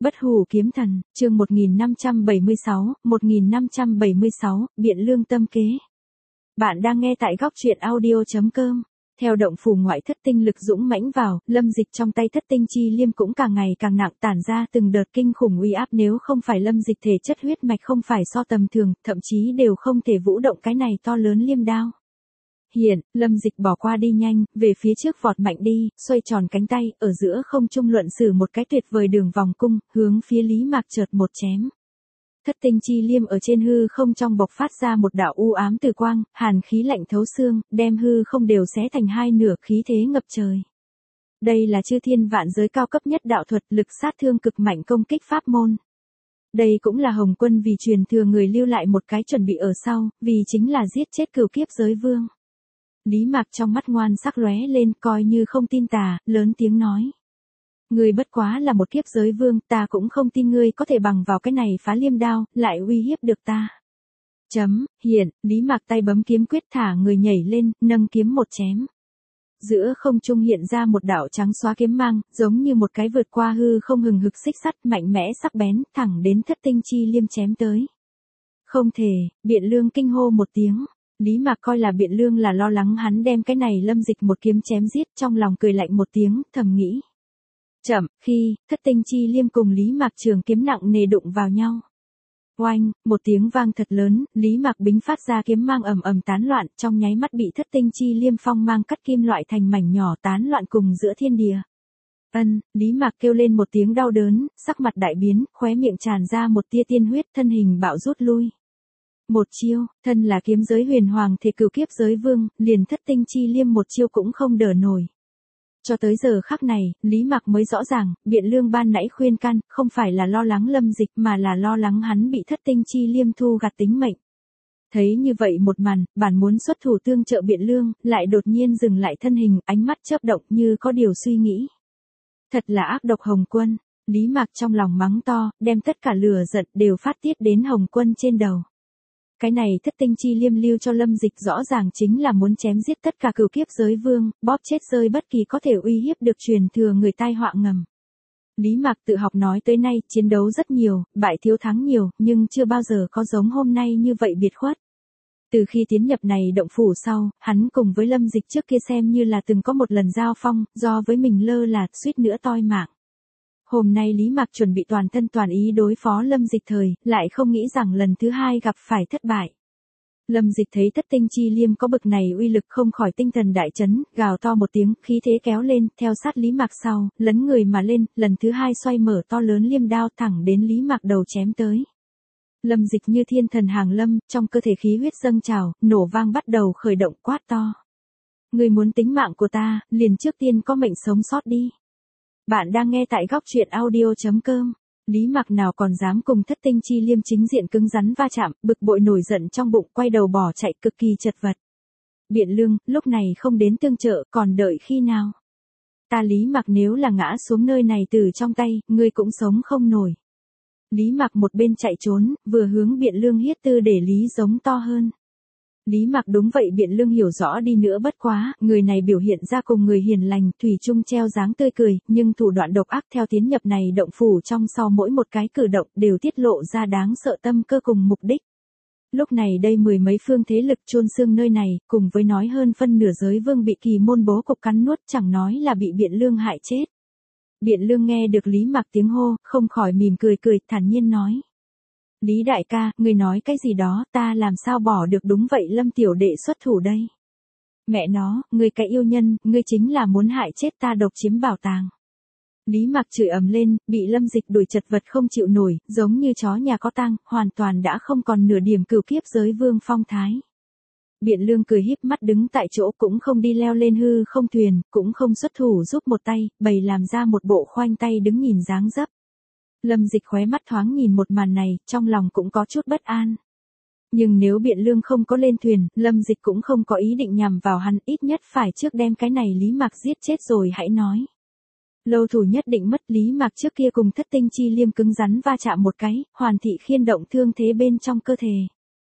Bất hủ kiếm thần, chương 1576, biện lương tâm kế. Bạn đang nghe tại góc truyện audio.com. Theo động phủ ngoại thất tinh lực dũng mãnh vào, Lâm Dịch trong tay thất tinh chi liêm cũng càng ngày càng nặng, tản ra từng đợt kinh khủng uy áp. Nếu không phải Lâm Dịch thể chất huyết mạch không phải so tầm thường, thậm chí đều không thể vũ động cái này to lớn liêm đao. Hiện, Lâm Dịch bỏ qua đi nhanh, về phía trước vọt mạnh đi, xoay tròn cánh tay, ở giữa không trung luận sử một cái tuyệt vời đường vòng cung, hướng phía Lý Mạc chợt một chém. Thất tinh chi liêm ở trên hư không trong bộc phát ra một đạo u ám từ quang, hàn khí lạnh thấu xương, đem hư không đều xé thành hai nửa, khí thế ngập trời. Đây là chư thiên vạn giới cao cấp nhất đạo thuật, lực sát thương cực mạnh công kích pháp môn. Đây cũng là Hồng Quân vì truyền thừa người lưu lại một cái chuẩn bị ở sau, vì chính là giết chết cửu kiếp giới vương. Lý Mạc trong mắt ngoan sắc lóe lên, coi như không tin tà, lớn tiếng nói. Ngươi bất quá là một kiếp giới vương, ta cũng không tin ngươi có thể bằng vào cái này phá liêm đao, lại uy hiếp được ta. Hiện, Lý Mạc tay bấm kiếm quyết, thả người nhảy lên, nâng kiếm một chém. Giữa không trung hiện ra một đạo trắng xóa kiếm mang, giống như một cái vượt qua hư không hừng hực xích sắt, mạnh mẽ sắc bén, thẳng đến thất tinh chi liêm chém tới. Không thể, Biện Lương kinh hô một tiếng. Lý Mạc coi là Biện Lương là lo lắng hắn đem cái này Lâm Dịch một kiếm chém giết, trong lòng cười lạnh một tiếng, thầm nghĩ. Chậm, khi, thất tinh chi liêm cùng Lý Mạc trường kiếm nặng nề đụng vào nhau. Oanh, một tiếng vang thật lớn, Lý Mạc bính phát ra kiếm mang ầm ầm tán loạn, trong nháy mắt bị thất tinh chi liêm phong mang cắt kim loại thành mảnh nhỏ tán loạn cùng giữa thiên địa. Lý Mạc kêu lên một tiếng đau đớn, sắc mặt đại biến, khóe miệng tràn ra một tia tiên huyết, thân hình bạo rút lui. Một chiêu, thân là kiếm giới huyền hoàng thể cửu kiếp giới vương, liền thất tinh chi liêm một chiêu cũng không đỡ nổi. Cho tới giờ khắc này, Lý Mạc mới rõ ràng, Biện Lương ban nãy khuyên can, không phải là lo lắng Lâm Dịch mà là lo lắng hắn bị thất tinh chi liêm thu gặt tính mệnh. Thấy như vậy một màn, bản muốn xuất thủ tương trợ Biện Lương, lại đột nhiên dừng lại thân hình, ánh mắt chớp động như có điều suy nghĩ. Thật là ác độc Hồng Quân, Lý Mạc trong lòng mắng to, đem tất cả lửa giận đều phát tiết đến Hồng Quân trên đầu. Cái này thất tinh chi liêm lưu cho Lâm Dịch rõ ràng chính là muốn chém giết tất cả cửu kiếp giới vương, bóp chết rơi bất kỳ có thể uy hiếp được truyền thừa người tai họa ngầm. Lý Mạc tự học nói tới nay, chiến đấu rất nhiều, bại thiếu thắng nhiều, nhưng chưa bao giờ có giống hôm nay như vậy biệt khuất. Từ khi tiến nhập này động phủ sau, hắn cùng với Lâm Dịch trước kia xem như là từng có một lần giao phong, do với mình lơ là, suýt nữa toi mạng. Hôm nay Lý Mạc chuẩn bị toàn thân toàn ý đối phó Lâm Dịch thời, lại không nghĩ rằng lần thứ hai gặp phải thất bại. Lâm Dịch thấy thất tinh chi liêm có bực này uy lực không khỏi tinh thần đại chấn, gào to một tiếng, khí thế kéo lên, theo sát Lý Mạc sau, lấn người mà lên, lần thứ hai xoay mở to lớn liêm đao thẳng đến Lý Mạc đầu chém tới. Lâm Dịch như thiên thần hàng lâm, trong cơ thể khí huyết dâng trào, nổ vang bắt đầu khởi động quát to. Người muốn tính mạng của ta, liền trước tiên có mệnh sống sót đi. Bạn đang nghe tại góc truyện audio.com. Lý Mạc nào còn dám cùng thất tinh chi liêm chính diện cứng rắn va chạm, bực bội nổi giận trong bụng, quay đầu bỏ chạy cực kỳ chật vật. Biện Lương, lúc này không đến tương trợ, còn đợi khi nào? Ta Lý Mạc nếu là ngã xuống nơi này từ trong tay, ngươi cũng sống không nổi. Lý Mạc một bên chạy trốn, vừa hướng Biện Lương hiết tư để Lý giống to hơn. Lý Mạc đúng vậy, Biện Lương hiểu rõ đi nữa bất quá, người này biểu hiện ra cùng người hiền lành, thủy chung treo dáng tươi cười, nhưng thủ đoạn độc ác theo tiến nhập này động phủ trong sau mỗi một cái cử động đều tiết lộ ra đáng sợ tâm cơ cùng mục đích. Lúc này đây mười mấy phương thế lực chôn xương nơi này, cùng với nói hơn phân nửa giới vương bị kỳ môn bố cục cắn nuốt, chẳng nói là bị Biện Lương hại chết. Biện Lương nghe được Lý Mạc tiếng hô, không khỏi mỉm cười cười, thản nhiên nói. Lý đại ca, ngươi nói cái gì đó, ta làm sao bỏ được, đúng vậy Lâm tiểu đệ xuất thủ đây. Mẹ nó, ngươi cái yêu nhân, ngươi chính là muốn hại chết ta, độc chiếm bảo tàng. Lý Mạc chửi ầm lên, bị Lâm Dịch đuổi chật vật không chịu nổi, giống như chó nhà có tang, hoàn toàn đã không còn nửa điểm cửu kiếp giới vương phong thái. Biện Lương cười híp mắt đứng tại chỗ, cũng không đi leo lên hư không thuyền, cũng không xuất thủ giúp một tay, bày làm ra một bộ khoanh tay đứng nhìn dáng dấp. Lâm Dịch khóe mắt thoáng nhìn một màn này, trong lòng cũng có chút bất an. Nhưng nếu Biện Lương không có lên thuyền, Lâm Dịch cũng không có ý định nhằm vào hắn, ít nhất phải trước đem cái này Lý Mạc giết chết rồi hãy nói. Lâu thủ nhất định mất, Lý Mạc trước kia cùng thất tinh chi liêm cứng rắn va chạm một cái, hoàn thị khiên động thương thế bên trong cơ thể.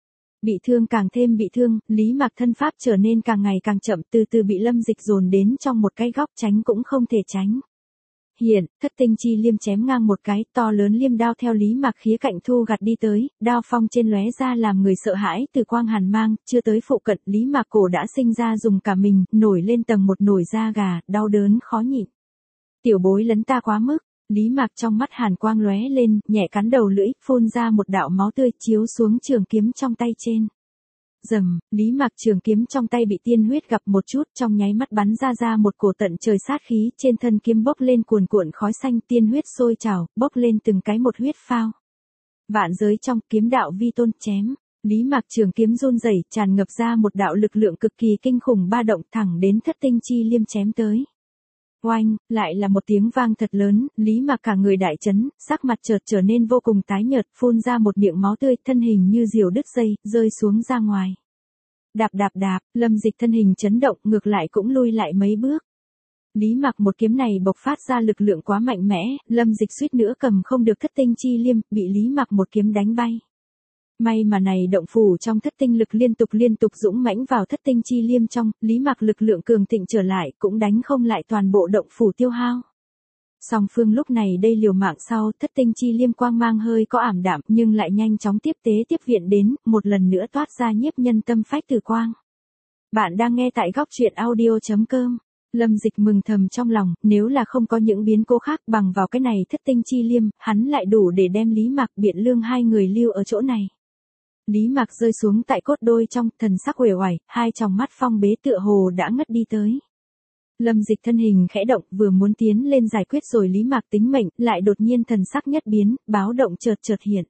Bị thương càng thêm bị thương, Lý Mạc thân pháp trở nên càng ngày càng chậm, từ từ bị Lâm Dịch dồn đến trong một cái góc, tránh cũng không thể tránh. Hiện, thất tinh chi liêm chém ngang một cái, to lớn liêm đao theo Lý Mạc khía cạnh thu gặt đi tới, đao phong trên lóe ra làm người sợ hãi từ quang hàn mang, chưa tới phụ cận, Lý Mạc cổ đã sinh ra dùng cả mình, nổi lên tầng một nổi da gà, đau đớn khó nhịn. Tiểu bối lấn ta quá mức, Lý Mạc trong mắt hàn quang lóe lên, nhẹ cắn đầu lưỡi, phun ra một đạo máu tươi chiếu xuống trường kiếm trong tay trên. Rầm, Lý Mạc trường kiếm trong tay bị tiên huyết gặp một chút, trong nháy mắt bắn ra một cổ tận trời sát khí, trên thân kiếm bốc lên cuồn cuộn khói xanh, tiên huyết sôi trào, bốc lên từng cái một huyết phao. Vạn giới trong kiếm đạo vi tôn chém, Lý Mạc trường kiếm run rẩy, tràn ngập ra một đạo lực lượng cực kỳ kinh khủng ba động thẳng đến thất tinh chi liêm chém tới. Oanh, lại là một tiếng vang thật lớn, Lý Mạc cả người đại chấn, sắc mặt chợt trở nên vô cùng tái nhợt, phun ra một miệng máu tươi, thân hình như diều đứt dây, rơi xuống ra ngoài. Đạp đạp đạp, Lâm Dịch thân hình chấn động, ngược lại cũng lui lại mấy bước. Lý Mạc một kiếm này bộc phát ra lực lượng quá mạnh mẽ, Lâm Dịch suýt nữa cầm không được thất tinh chi liêm, bị Lý Mạc một kiếm đánh bay. May mà này động phủ trong thất tinh lực liên tục dũng mãnh vào thất tinh chi liêm trong, Lý Mạc lực lượng cường thịnh trở lại, cũng đánh không lại toàn bộ động phủ tiêu hao. Song phương lúc này đây liều mạng sau, thất tinh chi liêm quang mang hơi có ảm đạm, nhưng lại nhanh chóng tiếp viện đến, một lần nữa toát ra nhiếp nhân tâm phách từ quang. Bạn đang nghe tại góc truyện audio.com. Lâm Dịch mừng thầm trong lòng, nếu là không có những biến cố khác bằng vào cái này thất tinh chi liêm, hắn lại đủ để đem Lý Mạc Biện Lương hai người lưu ở chỗ này. Lý Mạc rơi xuống tại cốt đôi trong, thần sắc uể oải, hai tròng mắt phong bế tựa hồ đã ngất đi tới. Lâm Dịch thân hình khẽ động, vừa muốn tiến lên giải quyết rồi Lý Mạc tính mệnh, lại đột nhiên thần sắc nhất biến, báo động chợt hiện.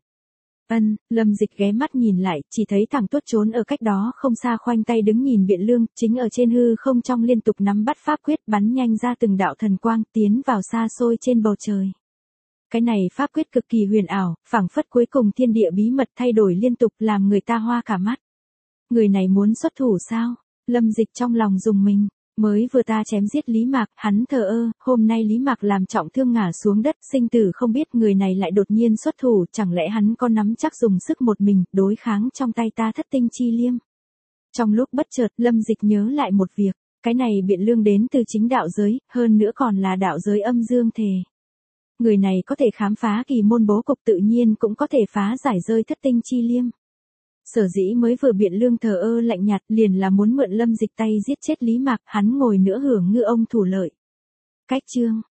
Lâm Dịch ghé mắt nhìn lại, chỉ thấy thằng Tuất trốn ở cách đó không xa khoanh tay đứng nhìn Biện Lương, chính ở trên hư không trong liên tục nắm bắt pháp quyết bắn nhanh ra từng đạo thần quang tiến vào xa xôi trên bầu trời. Cái này pháp quyết cực kỳ huyền ảo, phảng phất cuối cùng thiên địa bí mật thay đổi liên tục làm người ta hoa cả mắt. Người này muốn xuất thủ sao? Lâm Dịch trong lòng rùng mình. Mới vừa ta chém giết Lý Mạc, hắn thờ ơ, hôm nay Lý Mạc làm trọng thương ngã xuống đất, sinh tử không biết, người này lại đột nhiên xuất thủ, chẳng lẽ hắn có nắm chắc dùng sức một mình, đối kháng trong tay ta thất tinh chi liêm. Trong lúc bất chợt, Lâm Dịch nhớ lại một việc, cái này Biện Lương đến từ chính đạo giới, hơn nữa còn là đạo giới âm dương thể. Người này có thể khám phá kỳ môn bố cục, tự nhiên cũng có thể phá giải rơi thất tinh chi liêm. Sở dĩ mới vừa Biện Lương thờ ơ lạnh nhạt, liền là muốn mượn Lâm Dịch tay giết chết Lý Mạc, hắn ngồi nữa hưởng ngư ông thủ lợi. Cách chương,